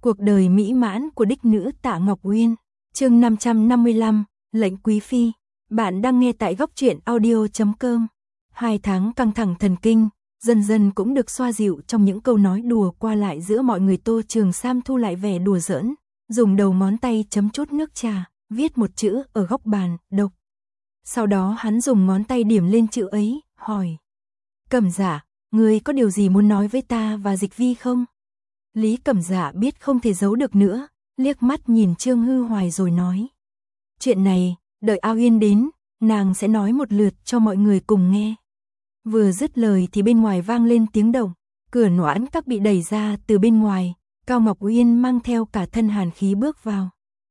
Cuộc đời mỹ mãn của đích nữ Tạ Ngọc Uyên. Chương 555, lệnh quý phi. Bạn đang nghe tại góc truyện audio.com. 2 tháng căng thẳng thần kinh, dần dần cũng được xoa dịu trong những câu nói đùa qua lại giữa mọi người. Tô Trường Sam thu lại vẻ đùa giỡn, dùng đầu ngón tay chấm chút nước trà, viết một chữ ở góc bàn, độc. Sau đó hắn dùng ngón tay điểm lên chữ ấy, hỏi: Cẩm Dạ, ngươi có điều gì muốn nói với ta và Dịch Vi không? Lý Cẩm Dạ biết không thể giấu được nữa, liếc mắt nhìn Trương Hư Hoài rồi nói: Chuyện này, đợi Ao Yên đến, nàng sẽ nói một lượt cho mọi người cùng nghe. Vừa dứt lời thì bên ngoài vang lên tiếng động, cửa noãn các bị đẩy ra từ bên ngoài, Cao Ngọc Uyên mang theo cả thân hàn khí bước vào.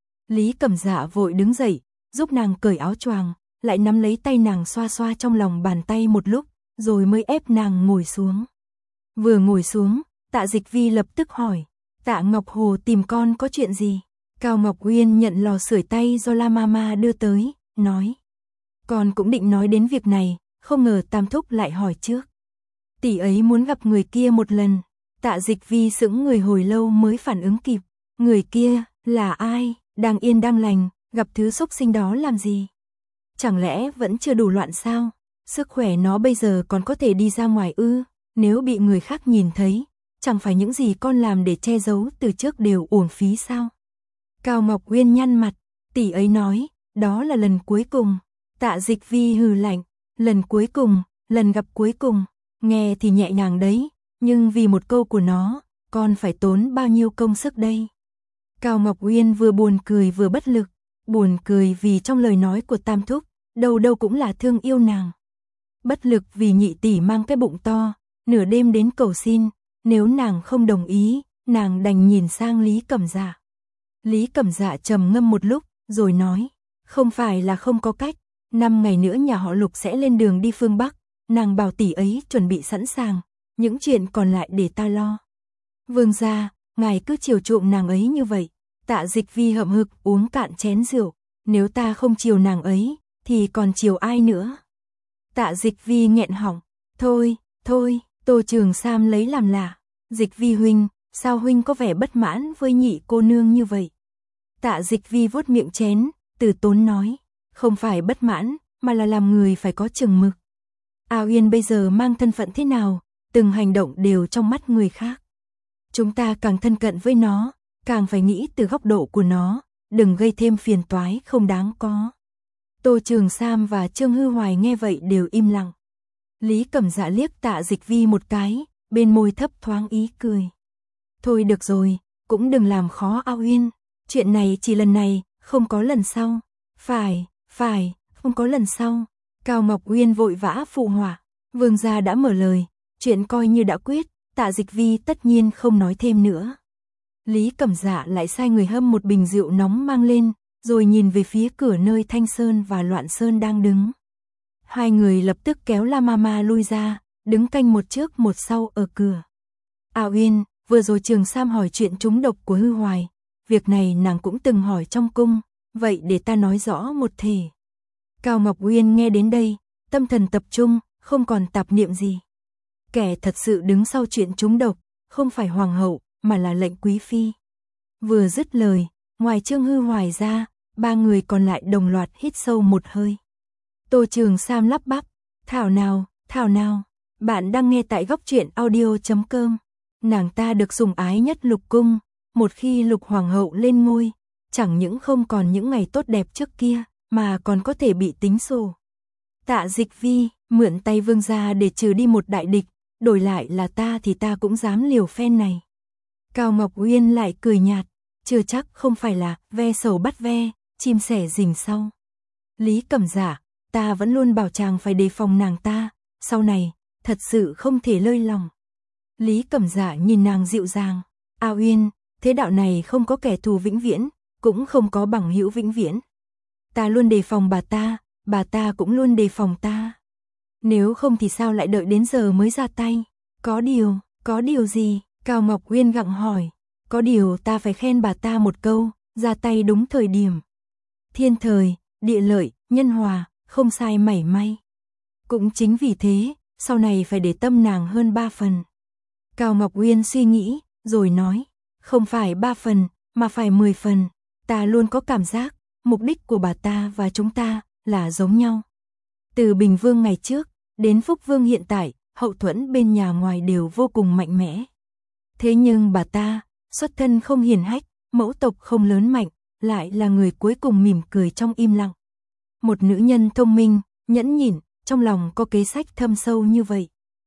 Lý Cẩm Dạ vội đứng dậy, giúp nàng cởi áo choàng, lại nắm lấy tay nàng xoa xoa trong lòng bàn tay một lúc, rồi mới ép nàng ngồi xuống. Vừa ngồi xuống, Tạ Dịch Vi lập tức hỏi: Tạ Ngọc Hồ tìm con có chuyện gì? Cao Ngọc Uyên nhận lò sưởi tay do La Mama đưa tới, nói: Con cũng định nói đến việc này, không ngờ Tam Thúc lại hỏi trước. Tỷ ấy muốn gặp người kia một lần. Tạ Dịch Vi sững người hồi lâu mới phản ứng kịp. Người kia là ai? Đang yên đang lành, gặp thứ xúc sinh đó làm gì? Chẳng lẽ vẫn chưa đủ loạn sao? Sức khỏe nó bây giờ còn có thể đi ra ngoài ư? Nếu bị người khác nhìn thấy, chẳng phải những gì con làm để che giấu từ trước đều uổng phí sao? Cao Ngọc Uyên nhăn mặt, tỷ ấy nói, đó là lần cuối cùng. Tạ Dịch Vi hừ lạnh, lần cuối cùng, lần gặp cuối cùng, nghe thì nhẹ nhàng đấy, nhưng vì một câu của nó, con phải tốn bao nhiêu công sức đây? Cao Ngọc Uyên vừa buồn cười vừa bất lực, buồn cười vì trong lời nói của Tam Thúc, đâu đâu cũng là thương yêu nàng. Bất lực vì nhị tỷ mang cái bụng to, nửa đêm đến cầu xin, nếu nàng không đồng ý, nàng đành nhìn sang Lý Cẩm Dạ. Lý Cẩm Dạ trầm ngâm một lúc, rồi nói: Không phải là không có cách, 5 ngày nữa nhà họ Lục sẽ lên đường đi phương Bắc, nàng bảo tỷ ấy chuẩn bị sẵn sàng, những chuyện còn lại để ta lo. Vương gia, ngài cứ chiều chuộng nàng ấy như vậy. Tạ Dịch Vi hậm hực uống cạn chén rượu, nếu ta không chiều nàng ấy, thì còn chiều ai nữa? Tạ Dịch Vi nghẹn họng, thôi, Tô Trường Sam lấy làm lạ. Dịch Vi huynh, sao huynh có vẻ bất mãn với nhị cô nương như vậy? Tạ Dịch Vi vuốt miệng chén, từ tốn nói: Không phải bất mãn, mà là làm người phải có chừng mực. Ao Yên bây giờ mang thân phận thế nào, từng hành động đều trong mắt người khác. Chúng ta càng thân cận với nó, càng phải nghĩ từ góc độ của nó, đừng gây thêm phiền toái không đáng có. Tô Trường Sam và Trương Hư Hoài nghe vậy đều im lặng. Lý Cẩm Dạ liếc Tạ Dịch Vi một cái, bên môi thấp thoáng ý cười. Thôi được rồi, cũng đừng làm khó Ao Yên, chuyện này chỉ lần này, không có lần sau. Phải, không có lần sau. Cao Ngọc Uyên vội vã phụ họa. Vương gia đã mở lời, chuyện coi như đã quyết, Tạ Dịch Vi tất nhiên không nói thêm nữa. Lý Cẩm Dạ lại sai người hâm một bình rượu nóng mang lên, rồi nhìn về phía cửa nơi Thanh Sơn và Loạn Sơn đang đứng. Hai người lập tức kéo La Mama lui ra, đứng canh một trước một sau ở cửa. Ao Yên, vừa rồi Trường Sam hỏi chuyện trúng độc của Hư Hoài, việc này nàng cũng từng hỏi trong cung, vậy để ta nói rõ một thể. Cao Ngọc Uyên nghe đến đây, tâm thần tập trung, không còn tạp niệm gì. Kẻ thật sự đứng sau chuyện trúng độc, không phải hoàng hậu, mà là lệnh quý phi. Vừa dứt lời, ngoài Trương Hư Hoài ra, 3 người còn lại đồng loạt hít sâu một hơi. Tô Trường Sam lắp bắp: Thảo nào, bạn đang nghe tại góc truyện audio.com. Nàng ta được sủng ái nhất Lục cung, một khi Lục hoàng hậu lên ngôi, chẳng những không còn những ngày tốt đẹp trước kia, mà còn có thể bị tính sổ. Tạ Dịch Vi, mượn tay vương gia để trừ đi một đại địch, đổi lại là ta thì ta cũng dám liều phen này. Cao Ngọc Uyên lại cười nhạt, chưa chắc không phải là ve sầu bắt ve, chim sẻ rình sau. Lý Cẩm Dạ, ta vẫn luôn bảo chàng phải đề phòng nàng ta, sau này, thật sự không thể lơi lòng. Lý Cẩm Dạ nhìn nàng dịu dàng, Ao Uyên, thế đạo này không có kẻ thù vĩnh viễn, cũng không có bằng hữu vĩnh viễn. Ta luôn đề phòng bà ta cũng luôn đề phòng ta. Nếu không thì sao lại đợi đến giờ mới ra tay? Có điều gì? Cao Ngọc Uyên gặng hỏi. Có điều ta phải khen bà ta một câu, ra tay đúng thời điểm. Thiên thời, địa lợi, nhân hòa, không sai mảy may. Cũng chính vì thế, sau này phải để tâm nàng hơn 3 phần. Cao Ngọc Uyên suy nghĩ, rồi nói, Không phải 3 phần, mà phải 10 phần. Ta luôn có cảm giác, mục đích của bà ta và chúng ta là giống nhau. Từ Bình Vương ngày trước, đến Phúc Vương hiện tại, hậu thuẫn bên nhà ngoài đều vô cùng mạnh mẽ. Thế nhưng bà ta, xuất thân không hiển hách, mẫu tộc không lớn mạnh, lại là người cuối cùng mỉm cười trong im lặng. Một nữ nhân thông minh, nhẫn nhịn, trong lòng có kế sách thâm sâu như vậy.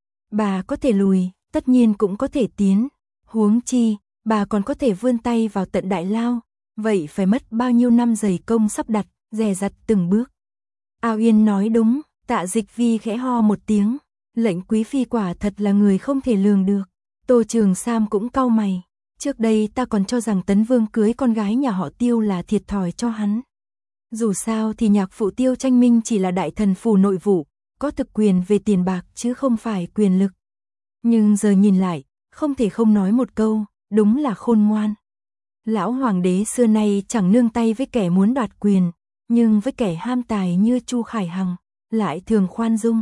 Bà có thể lùi, tất nhiên cũng có thể tiến. Huống chi, bà còn có thể vươn tay vào tận đại lao. Vậy phải mất bao nhiêu năm dày công sắp đặt, dè dặt từng bước. Ao Yên nói đúng, Tạ Dịch Vi khẽ ho một tiếng. Lệnh quý phi quả thật là người không thể lường được. Tô Trường Sam cũng cau mày. Trước đây ta còn cho rằng Tấn Vương cưới con gái nhà họ Tiêu là thiệt thòi cho hắn. Dù sao thì nhạc phụ Tiêu Tranh Minh chỉ là đại thần phủ nội vụ, có thực quyền về tiền bạc chứ không phải quyền lực. Nhưng giờ nhìn lại, không thể không nói một câu, đúng là khôn ngoan. Lão hoàng đế xưa nay chẳng nương tay với kẻ muốn đoạt quyền, nhưng với kẻ ham tài như Chu Khải Hằng, lại thường khoan dung.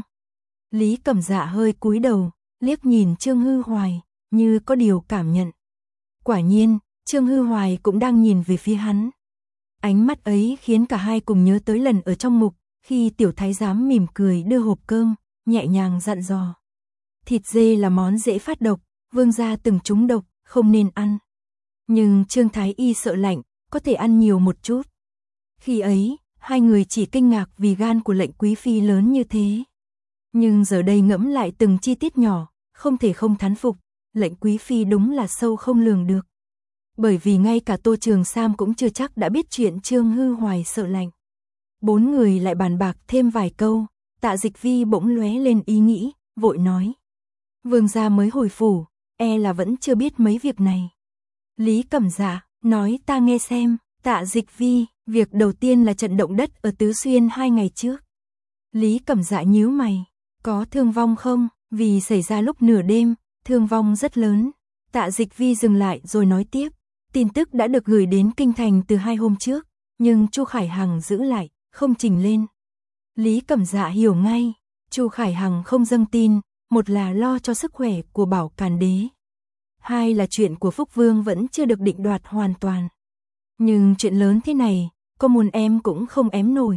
Lý Cẩm Dạ hơi cúi đầu, liếc nhìn Trương Hư Hoài, như có điều cảm nhận. Quả nhiên, Trương Hư Hoài cũng đang nhìn về phía hắn. Ánh mắt ấy khiến cả hai cùng nhớ tới lần ở trong ngục, khi tiểu thái giám mỉm cười đưa hộp cơm, nhẹ nhàng dặn dò. Thịt dê là món dễ phát độc, vương gia từng trúng độc, không nên ăn. Nhưng Trương Thái Y sợ lạnh, có thể ăn nhiều một chút. Khi ấy, hai người chỉ kinh ngạc vì gan của lệnh quý phi lớn như thế. Nhưng giờ đây ngẫm lại từng chi tiết nhỏ, không thể không thán phục, lệnh quý phi đúng là sâu không lường được. Bởi vì ngay cả Tô Trường Sam cũng chưa chắc đã biết chuyện Trương Hư Hoài sợ lạnh. Bốn người lại bàn bạc thêm vài câu, Tạ Dịch Vi bỗng lóe lên ý nghĩ, vội nói. Vương gia mới hồi phủ, e là vẫn chưa biết mấy việc này. Lý Cẩm Dạ, nói ta nghe xem. Tạ Dịch Vi, việc đầu tiên là trận động đất ở Tứ Xuyên 2 ngày trước. Lý Cẩm Dạ nhíu mày, có thương vong không? Vì xảy ra lúc nửa đêm, thương vong rất lớn. Tạ Dịch Vi dừng lại rồi nói tiếp, tin tức đã được gửi đến kinh thành từ 2 hôm trước, nhưng Chu Khải Hằng giữ lại, không trình lên. Lý Cẩm Dạ hiểu ngay, Chu Khải Hằng không dâng tin, một là lo cho sức khỏe của Bảo Càn Đế, hai là chuyện của Phúc Vương vẫn chưa được định đoạt hoàn toàn. Nhưng chuyện lớn thế này, có muốn em cũng không ém nổi.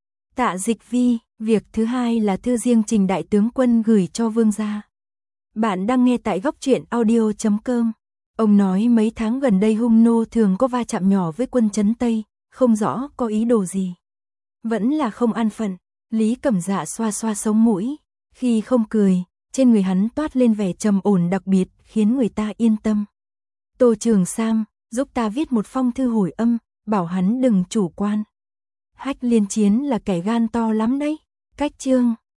Tạ Dịch Vi, việc thứ hai là thư riêng Trình đại tướng quân gửi cho vương gia. Bạn đang nghe tại góc truyện audio.com. Ông nói mấy tháng gần đây hung nô thường có va chạm nhỏ với quân trấn Tây, không rõ có ý đồ gì. Vẫn là không an phận. Lý Cẩm Dạ xoa xoa sống mũi, khi không cười, trên người hắn toát lên vẻ trầm ổn đặc biệt, khiến người ta yên tâm. Tô Trường Sam, giúp ta viết một phong thư hồi âm, bảo hắn đừng chủ quan. Hách Liên Chiến là kẻ gan to lắm đấy. Cách chương